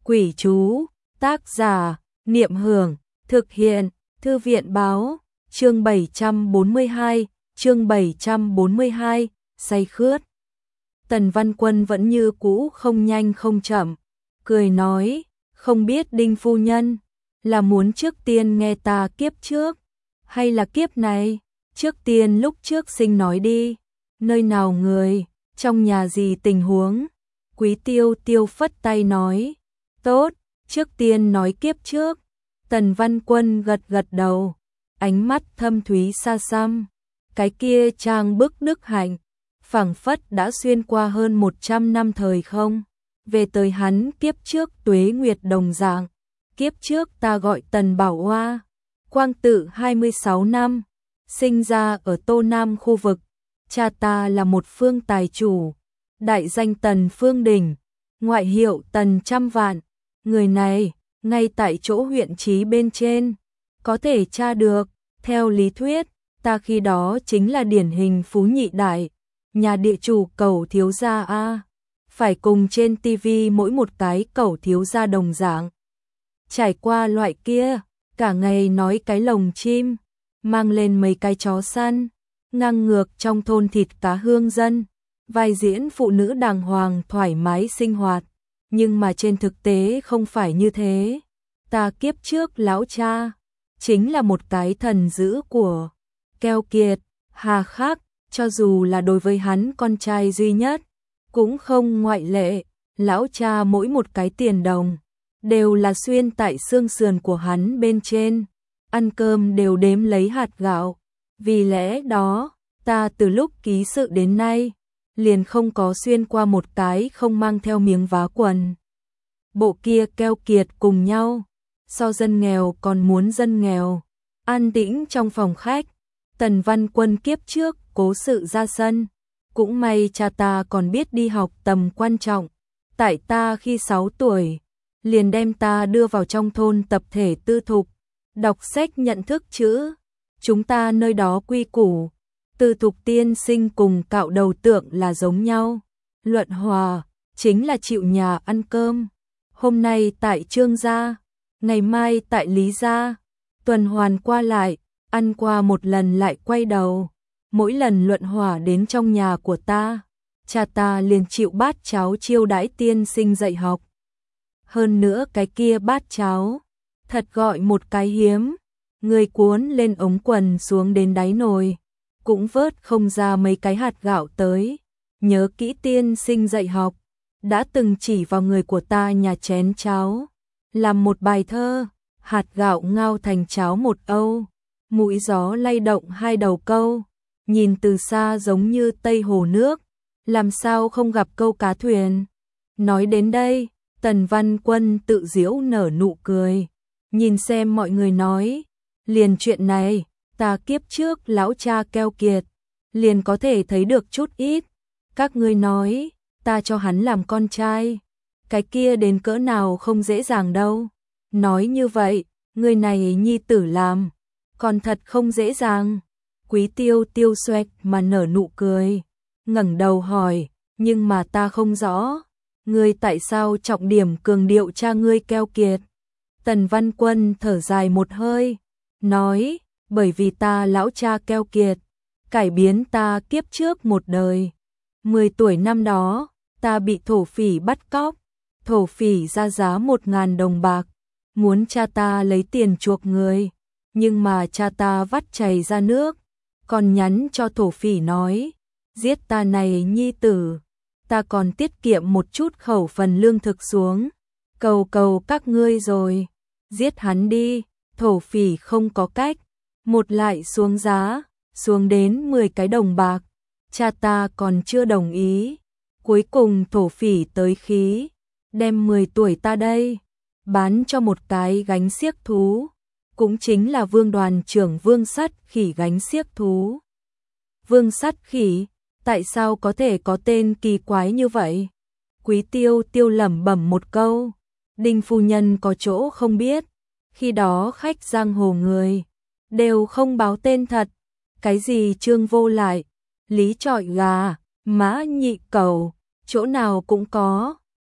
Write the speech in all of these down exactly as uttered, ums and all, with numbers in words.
Quỷ chú, tác giả, Niệm Hưởng, thực hiện, Thư viện báo, chương bảy trăm bốn mươi hai, chương bảy trăm bốn mươi hai, say khướt. Tần Văn Quân vẫn như cũ không nhanh không chậm, cười nói, không biết Đinh phu nhân là muốn trước tiên nghe ta kiếp trước, hay là kiếp này, trước tiên lúc trước sinh nói đi, nơi nào người, trong nhà gì tình huống. Quý Tiêu Tiêu phất tay nói, tốt, trước tiên nói kiếp trước. Tần Văn Quân gật gật đầu, ánh mắt thâm thúy xa xăm, cái kia trang bức đức hạnh, phảng phất đã xuyên qua hơn một trăm năm thời không, về tới hắn kiếp trước tuế nguyệt đồng dạng, kiếp trước ta gọi Tần Bảo Hoa, quang tự hai mươi sáu năm, sinh ra ở Tô Nam khu vực, cha ta là một phương tài chủ, đại danh Tần Phương Đình, ngoại hiệu Tần Trăm Vạn, người này, ngay tại chỗ huyện trí bên trên, có thể tra được, theo lý thuyết, ta khi đó chính là điển hình phú nhị đại, nhà địa chủ cẩu thiếu gia a, phải cùng trên tivi mỗi một cái cẩu thiếu gia đồng dạng. Trải qua loại kia, cả ngày nói cái lồng chim, mang lên mấy cái chó săn, ngang ngược trong thôn thịt cá hương dân, vai diễn phụ nữ đàng hoàng thoải mái sinh hoạt, nhưng mà trên thực tế không phải như thế. Ta kiếp trước lão cha, chính là một cái thần dữ của, keo kiệt, hà khắc, cho dù là đối với hắn con trai duy nhất, cũng không ngoại lệ, lão cha mỗi một cái tiền đồng, đều là xuyên tại xương sườn của hắn bên trên, ăn cơm đều đếm lấy hạt gạo, vì lẽ đó, ta từ lúc ký sự đến nay, liền không có xuyên qua một cái không mang theo miếng vá quần. Bộ kia keo kiệt cùng nhau, so dân nghèo còn muốn dân nghèo, an tĩnh trong phòng khách, Tần Văn Quân kiếp trước cố sự ra sân, cũng may cha ta còn biết đi học tầm quan trọng, tại ta khi sáu tuổi, liền đem ta đưa vào trong thôn tập thể tư thục, đọc sách nhận thức chữ, chúng ta nơi đó quy củ, tư thục tiên sinh cùng cạo đầu tượng là giống nhau, luận hòa, chính là chịu nhà ăn cơm, hôm nay tại Trương gia, ngày mai tại Lý gia, tuần hoàn qua lại, ăn qua một lần lại quay đầu, mỗi lần luận hỏa đến trong nhà của ta, cha ta liền chịu bát cháo chiêu đãi tiên sinh dạy học. Hơn nữa cái kia bát cháo, thật gọi một cái hiếm, người cuốn lên ống quần xuống đến đáy nồi, cũng vớt không ra mấy cái hạt gạo tới, nhớ kỹ tiên sinh dạy học, đã từng chỉ vào người của ta nhà chén cháo, làm một bài thơ, hạt gạo ngao thành cháo một âu, mũi gió lay động hai đầu câu, nhìn từ xa giống như Tây Hồ nước, làm sao không gặp câu cá thuyền. Nói đến đây, Tần Văn Quân tự giễu nở nụ cười, nhìn xem mọi người nói, liền chuyện này, ta kiếp trước lão cha keo kiệt, liền có thể thấy được chút ít, các ngươi nói, ta cho hắn làm con trai, cái kia đến cỡ nào không dễ dàng đâu, nói như vậy, người này nhi tử làm, còn thật không dễ dàng. Quý Tiêu Tiêu xoẹt mà nở nụ cười, ngẩng đầu hỏi, nhưng mà ta không rõ, ngươi tại sao trọng điểm cường điệu cha ngươi keo kiệt? Tần Văn Quân thở dài một hơi, nói, bởi vì ta lão cha keo kiệt, cải biến ta kiếp trước một đời. Mười tuổi năm đó, ta bị thổ phỉ bắt cóc, thổ phỉ ra giá một ngàn đồng bạc, muốn cha ta lấy tiền chuộc người, nhưng mà cha ta vắt chảy ra nước, còn nhắn cho thổ phỉ nói, giết ta này nhi tử, ta còn tiết kiệm một chút khẩu phần lương thực xuống, cầu cầu các ngươi rồi, giết hắn đi, thổ phỉ không có cách, một lại xuống giá, xuống đến mười cái đồng bạc, cha ta còn chưa đồng ý, cuối cùng thổ phỉ tới khí, đem mười tuổi ta đây, bán cho một cái gánh xiếc thú, cũng chính là vương đoàn trưởng Vương Sắt Khỉ gánh xiếc thú. Vương Sắt Khỉ, tại sao có thể có tên kỳ quái như vậy? Quý Tiêu Tiêu lẩm bẩm một câu, Đinh phu nhân có chỗ không biết, khi đó khách giang hồ người, đều không báo tên thật, cái gì Trương Vô Lại, Lý Trọi Gà, Mã Nhị Cẩu, chỗ nào cũng có,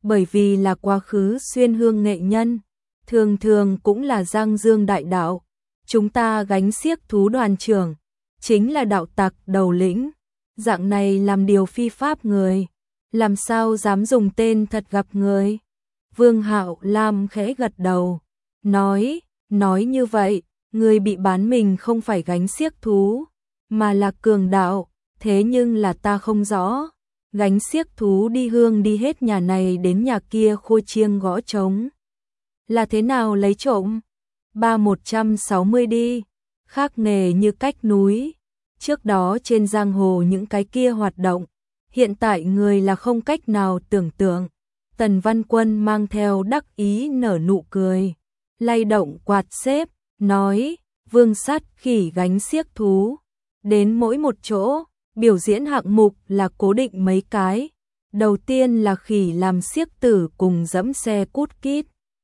bởi vì là quá khứ xuyên hương nghệ nhân, thường thường cũng là Giang Dương đại đạo. Chúng ta gánh xiếc thú đoàn trưởng, chính là đạo tặc đầu lĩnh, dạng này làm điều phi pháp người, làm sao dám dùng tên thật gặp người. Vương Hạo Lam khẽ gật đầu, nói, nói như vậy, người bị bán mình không phải gánh xiếc thú, mà là cường đạo, thế nhưng là ta không rõ, gánh xiếc thú đi hương đi hết nhà này đến nhà kia khua chiêng gõ trống. Là thế nào lấy trộm? Ba một trăm sáu mươi đi, khác nghề như cách núi, trước đó trên giang hồ những cái kia hoạt động, hiện tại người là không cách nào tưởng tượng. Tần Văn Quân mang theo đắc ý nở nụ cười, lay động quạt xếp, nói, Vương Sắt Khỉ gánh xiếc thú, đến mỗi một chỗ, biểu diễn hạng mục là cố định mấy cái. Đầu tiên là khỉ làm xiếc tử cùng dẫm xe cút kít.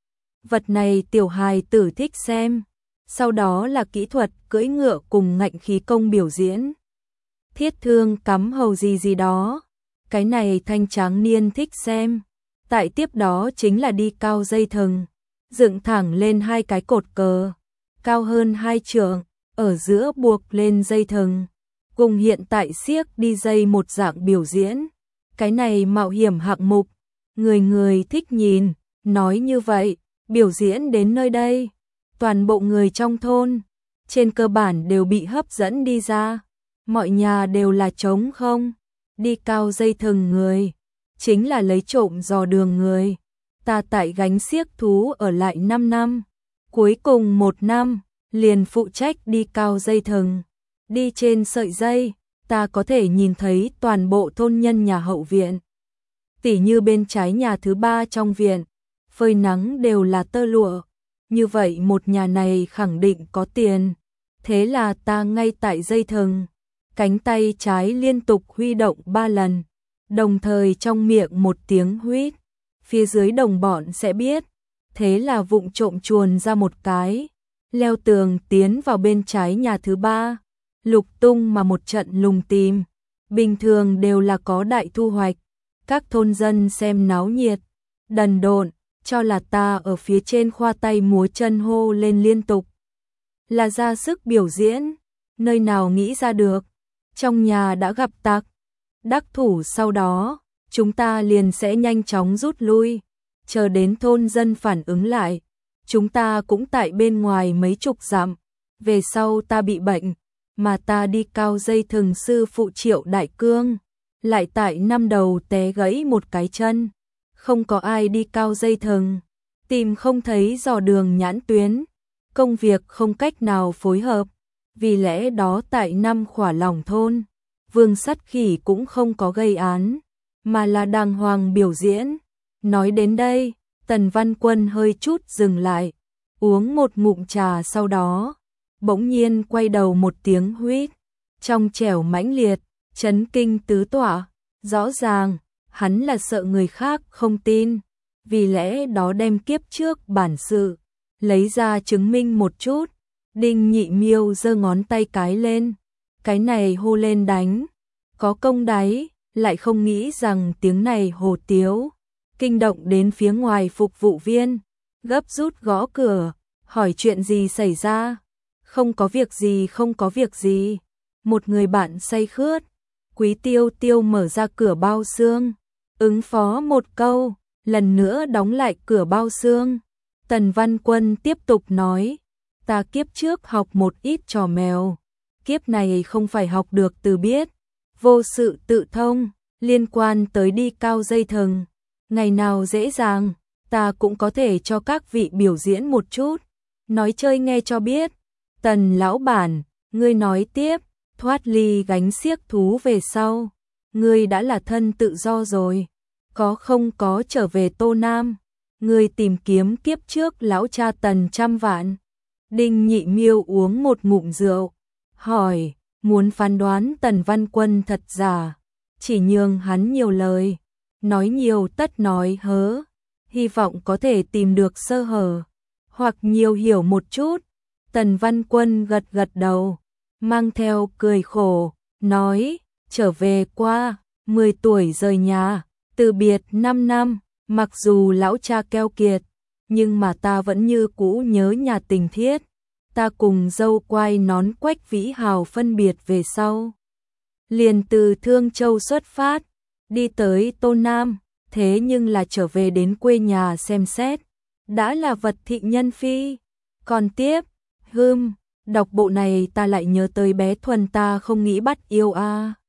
Vật này tiểu hài tử thích xem. Sau đó là kỹ thuật cưỡi ngựa cùng ngạnh khí công biểu diễn. Thiết thương cắm hầu gì gì đó. Cái này thanh tráng niên thích xem. Tại tiếp đó chính là đi cao dây thừng, dựng thẳng lên hai cái cột cờ, cao hơn hai trượng, ở giữa buộc lên dây thừng, cùng hiện tại xiếc đi dây một dạng biểu diễn. Cái này mạo hiểm hạng mục, người người thích nhìn, nói như vậy, biểu diễn đến nơi đây, toàn bộ người trong thôn, trên cơ bản đều bị hấp dẫn đi ra, mọi nhà đều là trống không, đi cao dây thừng người, chính là lấy trộm dò đường người. Ta tại gánh xiếc thú ở lại năm năm, cuối cùng một năm, liền phụ trách đi cao dây thừng, đi trên sợi dây, ta có thể nhìn thấy toàn bộ thôn nhân nhà hậu viện. Tỉ như bên trái nhà thứ ba trong viện, phơi nắng đều là tơ lụa, như vậy một nhà này khẳng định có tiền. Thế là ta ngay tại dây thừng, cánh tay trái liên tục huy động ba lần, đồng thời trong miệng một tiếng huýt, phía dưới đồng bọn sẽ biết. Thế là vụng trộm chuồn ra một cái, leo tường tiến vào bên trái nhà thứ ba, lục tung mà một trận lùng tìm. Bình thường đều là có đại thu hoạch, các thôn dân xem náo nhiệt, đần độn, cho là ta ở phía trên khoa tay múa chân hô lên liên tục. Là ra sức biểu diễn, nơi nào nghĩ ra được, trong nhà đã gặp tặc, đắc thủ sau đó, chúng ta liền sẽ nhanh chóng rút lui, chờ đến thôn dân phản ứng lại, chúng ta cũng tại bên ngoài mấy chục dặm. Về sau ta bị bệnh, mà ta đi cao dây thừng sư phụ Triệu Đại Cương, lại tại năm đầu té gãy một cái chân, không có ai đi cao dây thừng, tìm không thấy dò đường nhãn tuyến, công việc không cách nào phối hợp, vì lẽ đó tại năm Khỏa Lòng thôn, Vương Sắt Khỉ cũng không có gây án, mà là đàng hoàng biểu diễn. Nói đến đây, Tần Văn Quân hơi chút dừng lại, uống một ngụm trà, sau đó bỗng nhiên quay đầu một tiếng huýt, trong trẻo mãnh liệt, chấn kinh tứ tọa. Rõ ràng, hắn là sợ người khác không tin, vì lẽ đó đem kiếp trước bản sự lấy ra chứng minh một chút. Đinh Nhị Miêu giơ ngón tay cái lên, cái này hô lên đánh, có công đáy, lại không nghĩ rằng tiếng này hồ tiếu, kinh động đến phía ngoài phục vụ viên, gấp rút gõ cửa, hỏi chuyện gì xảy ra. Không có việc gì, không có việc gì. Một người bạn say khướt, Quý Tiêu Tiêu mở ra cửa bao xương, ứng phó một câu, lần nữa đóng lại cửa bao xương. Tần Văn Quân tiếp tục nói, ta kiếp trước học một ít trò mèo, kiếp này không phải học được từ biết, vô sự tự thông, liên quan tới đi cao dây thừng. Ngày nào dễ dàng, ta cũng có thể cho các vị biểu diễn một chút, nói chơi nghe cho biết. Tần lão bản, ngươi nói tiếp, thoát ly gánh xiếc thú về sau, ngươi đã là thân tự do rồi, có không có trở về Tô Nam, ngươi tìm kiếm kiếp trước lão cha Tần trăm vạn. Đinh Nhị Miêu uống một ngụm rượu, hỏi, muốn phán đoán Tần Văn Quân thật giả, chỉ nhường hắn nhiều lời, nói nhiều tất nói hớ, hy vọng có thể tìm được sơ hở, hoặc nhiều hiểu một chút. Tần Văn Quân gật gật đầu, mang theo cười khổ, nói, trở về qua, mười tuổi rời nhà, từ biệt năm năm, Mặc dù lão cha keo kiệt, nhưng mà ta vẫn như cũ nhớ nhà tình thiết. Ta cùng dâu quai nón Quách Vĩ Hào phân biệt về sau. Liền từ Thương Châu xuất phát, đi tới Tô Nam, thế nhưng là trở về đến quê nhà xem xét. Đã là Vật Thị Nhân Phi. Còn tiếp, hưm, đọc bộ này ta lại nhớ tới bé Thuần ta không nghĩ bắt yêu a.